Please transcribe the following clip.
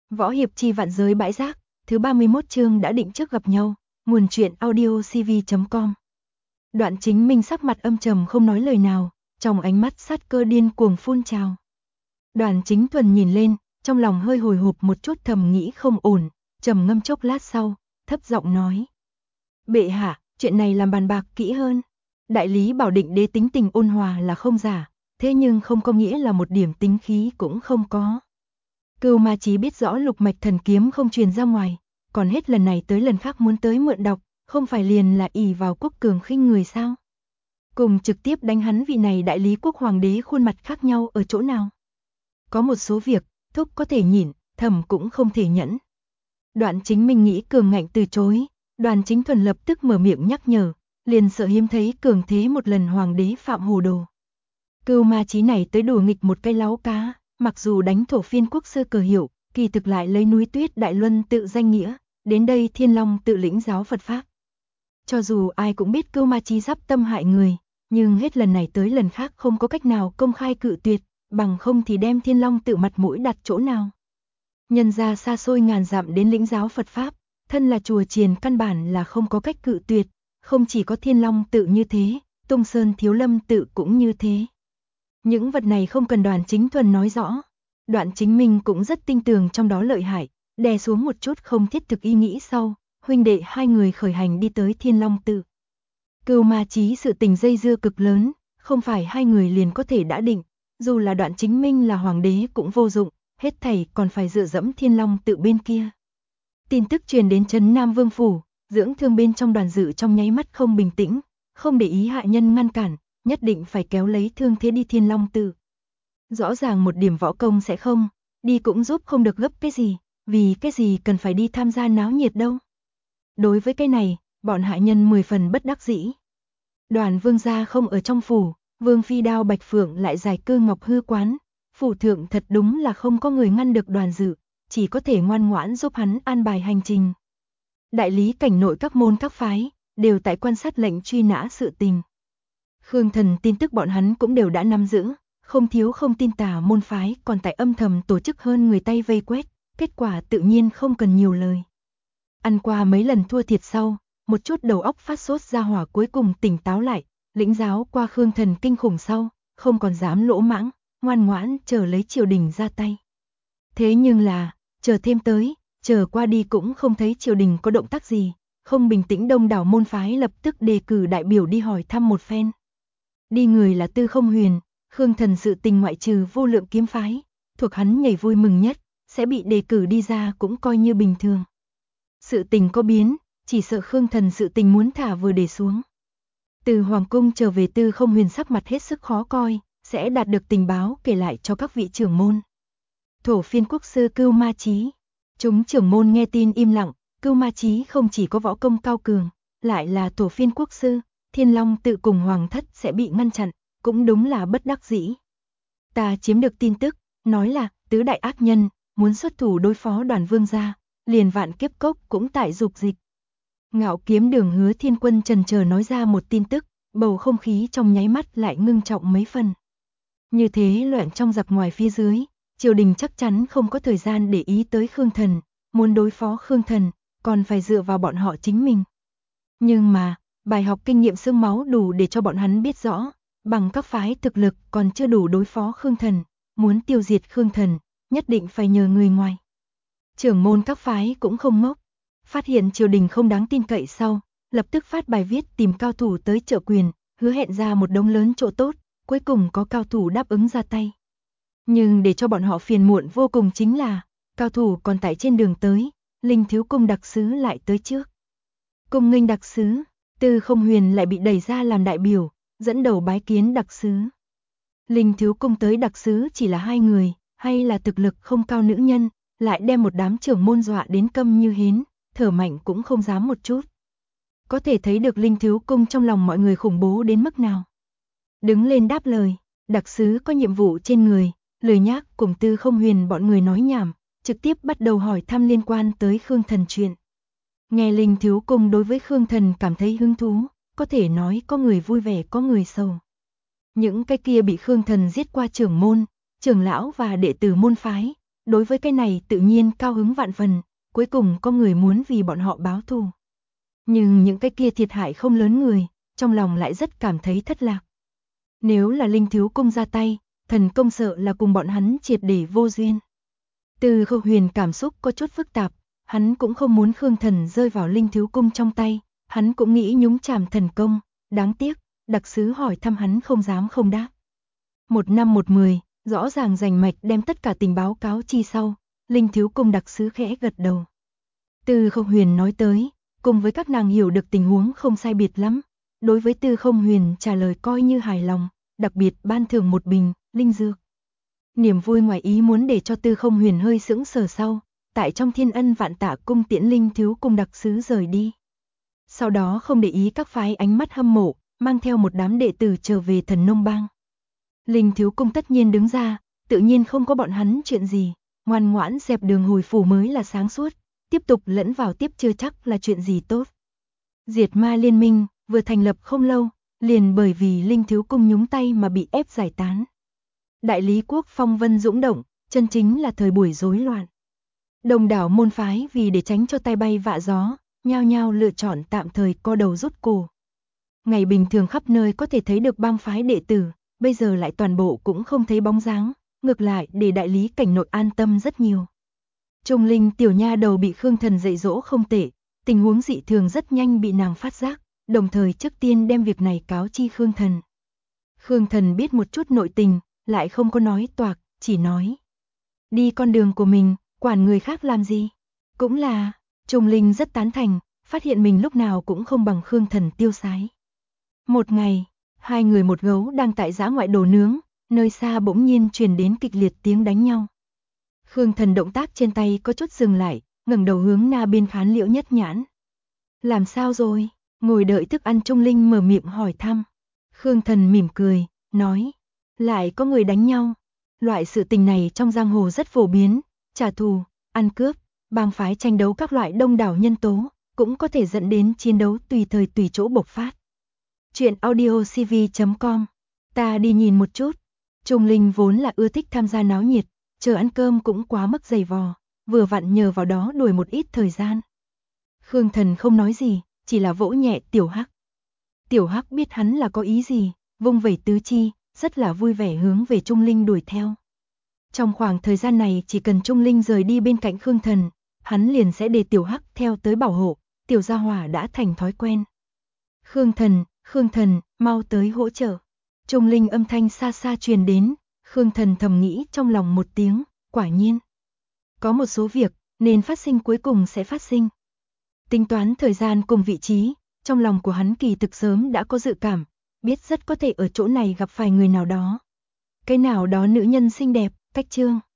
Võ hiệp chi vạn giới bãi rác, thứ 31 chương đã định trước gặp nhau, nguồn truyện audio cv.com. Đoạn Chính Minh sắc mặt âm trầm không nói lời nào, trong ánh mắt sát cơ điên cuồng phun trào. Đoàn Chính Thuần nhìn lên, trong lòng hơi hồi hộp một chút, thầm nghĩ không ổn, trầm ngâm chốc lát sau, thấp giọng nói: "Bệ hạ, chuyện này làm bàn bạc kỹ hơn. Đại lý Bảo Định đế tính tình ôn hòa là không giả, thế nhưng không có nghĩa là một điểm tính khí cũng không có. Cưu Ma Chí biết rõ lục mạch thần kiếm không truyền ra ngoài, còn hết lần này tới lần khác muốn tới mượn đọc, không phải liền là ỷ vào quốc cường khinh người sao? Cùng trực tiếp đánh hắn vị này đại lý quốc hoàng đế khuôn mặt khác nhau ở chỗ nào? Có một số việc, thúc có thể nhịn, thẩm cũng không thể nhẫn." Đoạn Chính Minh nghĩ cường ngạnh từ chối, Đoàn Chính Thuần lập tức mở miệng nhắc nhở, liền sợ hiếm thấy cường thế một lần hoàng đế phạm hồ đồ. Cưu Ma Chí này tới đùa nghịch một cây láo cá, mặc dù đánh thổ phiên quốc sư cờ hiệu, kỳ thực lại lấy núi tuyết Đại Luân tự danh nghĩa, đến đây Thiên Long tự lĩnh giáo Phật Pháp. Cho dù ai cũng biết Cưu Ma Chí sắp tâm hại người, nhưng hết lần này tới lần khác không có cách nào công khai cự tuyệt, bằng không thì đem Thiên Long tự mặt mũi đặt chỗ nào. Nhân ra xa xôi ngàn dặm đến lĩnh giáo Phật Pháp, thân là chùa chiền căn bản là không có cách cự tuyệt, không chỉ có Thiên Long tự như thế, Tung Sơn Thiếu Lâm tự cũng như thế. Những vật này không cần Đoàn Chính Thuần nói rõ, Đoạn Chính Minh cũng rất tin tưởng trong đó lợi hại, đè xuống một chút không thiết thực ý nghĩ sau, huynh đệ hai người khởi hành đi tới Thiên Long tự. Cưu Ma Chí sự tình dây dưa cực lớn, không phải hai người liền có thể đã định, dù là Đoạn Chính Minh là hoàng đế cũng vô dụng, hết thảy còn phải dựa dẫm Thiên Long tự bên kia. Tin tức truyền đến trấn Nam Vương phủ, dưỡng thương bên trong Đoàn Dự trong nháy mắt không bình tĩnh, không để ý hạ nhân ngăn cản, nhất định phải kéo lấy thương thế đi Thiên Long tự. Rõ ràng một điểm võ công sẽ không, đi cũng giúp không được gấp cái gì, vì cái gì cần phải đi tham gia náo nhiệt đâu. Đối với cái này, bọn hạ nhân 10 phần bất đắc dĩ. Đoàn Vương gia không ở trong phủ, Vương phi Đao Bạch Phượng lại giải cư ngọc hư quán, phủ thượng thật đúng là không có người ngăn được Đoàn Dự, chỉ có thể ngoan ngoãn giúp hắn an bài hành trình. Đại lý cảnh nội các môn các phái đều tại quan sát lệnh truy nã sự tình. Khương Thần tin tức bọn hắn cũng đều đã nắm giữ, không thiếu không tin tà môn phái còn tại âm thầm tổ chức hơn người tay vây quét, kết quả tự nhiên không cần nhiều lời. Ăn qua mấy lần thua thiệt sau, một chút đầu óc phát sốt ra hỏa cuối cùng tỉnh táo lại, lĩnh giáo qua Khương Thần kinh khủng sau, không còn dám lỗ mãng, ngoan ngoãn chờ lấy triều đình ra tay. Thế nhưng là, chờ thêm tới, chờ qua đi cũng không thấy triều đình có động tác gì, không bình tĩnh đông đảo môn phái lập tức đề cử đại biểu đi hỏi thăm một phen. Đi người là Tư Không Huyền, Khương Thần sự tình ngoại trừ Vô Lượng kiếm phái, thuộc hắn nhảy vui mừng nhất, sẽ bị đề cử đi ra cũng coi như bình thường. Sự tình có biến, chỉ sợ Khương Thần sự tình muốn thả vừa để xuống. Từ Hoàng cung trở về Tư Không Huyền sắc mặt hết sức khó coi, sẽ đạt được tình báo kể lại cho các vị trưởng môn. Thổ phiên quốc sư Cưu Ma Chí. Chúng trưởng môn nghe tin im lặng, Cưu Ma Chí không chỉ có võ công cao cường, lại là thổ phiên quốc sư, Thiên Long tự cùng hoàng thất sẽ bị ngăn chặn, cũng đúng là bất đắc dĩ. Ta chiếm được tin tức, nói là tứ đại ác nhân muốn xuất thủ đối phó Đoàn Vương gia, liền Vạn Kiếp Cốc cũng tại dục dịch. Ngạo Kiếm Đường Hứa Thiên Quân chần chờ nói ra một tin tức, bầu không khí trong nháy mắt lại ngưng trọng mấy phần. Như thế loạn trong giặc ngoài phía dưới, triều đình chắc chắn không có thời gian để ý tới Khương Thần, muốn đối phó Khương Thần, còn phải dựa vào bọn họ chính mình. Nhưng mà, bài học kinh nghiệm xương máu đủ để cho bọn hắn biết rõ, bằng các phái thực lực còn chưa đủ đối phó Khương Thần, muốn tiêu diệt Khương Thần, nhất định phải nhờ người ngoài. Trưởng môn các phái cũng không ngốc, phát hiện triều đình không đáng tin cậy sau, lập tức phát bài viết tìm cao thủ tới trợ quyền, hứa hẹn ra một đống lớn chỗ tốt, cuối cùng có cao thủ đáp ứng ra tay. Nhưng để cho bọn họ phiền muộn vô cùng chính là, cao thủ còn tại trên đường tới, Linh Thiếu Cung đặc sứ lại tới trước. Cung nghênh đặc sứ, Tư Không Huyền lại bị đẩy ra làm đại biểu, dẫn đầu bái kiến đặc sứ. Linh Thiếu Cung tới đặc sứ chỉ là hai người, hay là thực lực không cao nữ nhân, lại đem một đám trưởng môn dọa đến câm như hến, thở mạnh cũng không dám một chút. Có thể thấy được Linh Thiếu Cung trong lòng mọi người khủng bố đến mức nào. Đứng lên đáp lời, đặc sứ có nhiệm vụ trên người, lười nhác cùng Tư Không Huyền bọn người nói nhảm, trực tiếp bắt đầu hỏi thăm liên quan tới Khương Thần chuyện. Nghe Linh Thiếu Cung đối với Khương Thần cảm thấy hứng thú, có thể nói có người vui vẻ có người sầu. Những cái kia bị Khương Thần giết qua trưởng môn, trưởng lão và đệ tử môn phái, đối với cái này tự nhiên cao hứng vạn phần, cuối cùng có người muốn vì bọn họ báo thù. Nhưng những cái kia thiệt hại không lớn người, trong lòng lại rất cảm thấy thất lạc. Nếu là Linh Thiếu Cung ra tay, thần công sợ là cùng bọn hắn triệt để vô duyên. Từ Khâu Huyền cảm xúc có chút phức tạp, hắn cũng không muốn Khương Thần rơi vào Linh Thiếu Cung trong tay, hắn cũng nghĩ nhúng chàm thần công, đáng tiếc, đặc sứ hỏi thăm hắn không dám không đáp. 1 năm 1 10, rõ ràng rành mạch đem tất cả tình báo cáo chi sau, Linh Thiếu Cung đặc sứ khẽ gật đầu. Từ Không Huyền nói tới, cùng với các nàng hiểu được tình huống không sai biệt lắm, đối với Từ Không Huyền trả lời coi như hài lòng, đặc biệt ban thưởng một bình linh dược. Niềm vui ngoài ý muốn để cho Từ Không Huyền hơi sững sờ sau, tại trong Thiên Ân Vạn Tạ cung tiễn Linh Thiếu Cung đặc sứ rời đi. Sau đó không để ý các phái ánh mắt hâm mộ, mang theo một đám đệ tử trở về Thần Nông Bang. Linh Thiếu Cung tất nhiên đứng ra, tự nhiên không có bọn hắn chuyện gì, ngoan ngoãn dẹp đường hồi phủ mới là sáng suốt, tiếp tục lẫn vào tiếp chưa chắc là chuyện gì tốt. Diệt Ma Liên Minh vừa thành lập không lâu, liền bởi vì Linh Thiếu Cung nhúng tay mà bị ép giải tán. Đại lý quốc phong vân dũng động, chân chính là thời buổi rối loạn. Đông đảo môn phái vì để tránh cho tay bay vạ gió, nhao nhao lựa chọn tạm thời co đầu rút cổ. Ngày bình thường khắp nơi có thể thấy được bang phái đệ tử, bây giờ lại toàn bộ cũng không thấy bóng dáng, ngược lại để đại lý cảnh nội an tâm rất nhiều. Trung Linh tiểu nha đầu bị Khương Thần dạy dỗ không tệ, tình huống dị thường rất nhanh bị nàng phát giác, đồng thời trước tiên đem việc này cáo chi Khương Thần. Khương Thần biết một chút nội tình, lại không có nói toạc, chỉ nói: đi con đường của mình, quản người khác làm gì? Cũng là, Trung Linh rất tán thành, phát hiện mình lúc nào cũng không bằng Khương Thần tiêu sái. Một ngày, hai người một gấu đang tại dã ngoại đồ nướng, nơi xa bỗng nhiên truyền đến kịch liệt tiếng đánh nhau. Khương Thần động tác trên tay có chút dừng lại, ngẩng đầu hướng na bên Khán Liễu Nhất Nhãn. Làm sao rồi? Ngồi đợi thức ăn Trung Linh mở miệng hỏi thăm. Khương Thần mỉm cười, nói: lại có người đánh nhau. Loại sự tình này trong giang hồ rất phổ biến, trả thù, ăn cướp, bang phái tranh đấu các loại đông đảo nhân tố, cũng có thể dẫn đến chiến đấu tùy thời tùy chỗ bộc phát. Chuyện audiocv.com. Ta đi nhìn một chút. Trung Linh vốn là ưa thích tham gia náo nhiệt, chờ ăn cơm cũng quá mức dày vò, vừa vặn nhờ vào đó đuổi một ít thời gian. Khương Thần không nói gì, chỉ là vỗ nhẹ Tiểu Hắc. Tiểu Hắc biết hắn là có ý gì, vung vẩy tứ chi, rất là vui vẻ hướng về Trung Linh đuổi theo. Trong khoảng thời gian này chỉ cần Trung Linh rời đi bên cạnh Khương Thần, hắn liền sẽ để Tiểu Hắc theo tới bảo hộ, Tiểu gia hỏa đã thành thói quen. Khương Thần, mau tới hỗ trợ. Trung Linh âm thanh xa xa truyền đến, Khương Thần thầm nghĩ trong lòng một tiếng, quả nhiên. Có một số việc, nên phát sinh cuối cùng sẽ phát sinh. Tính toán thời gian cùng vị trí, trong lòng của hắn kỳ thực sớm đã có dự cảm, biết rất có thể ở chỗ này gặp phải người nào đó. Cái nào đó nữ nhân xinh đẹp, cách Trương.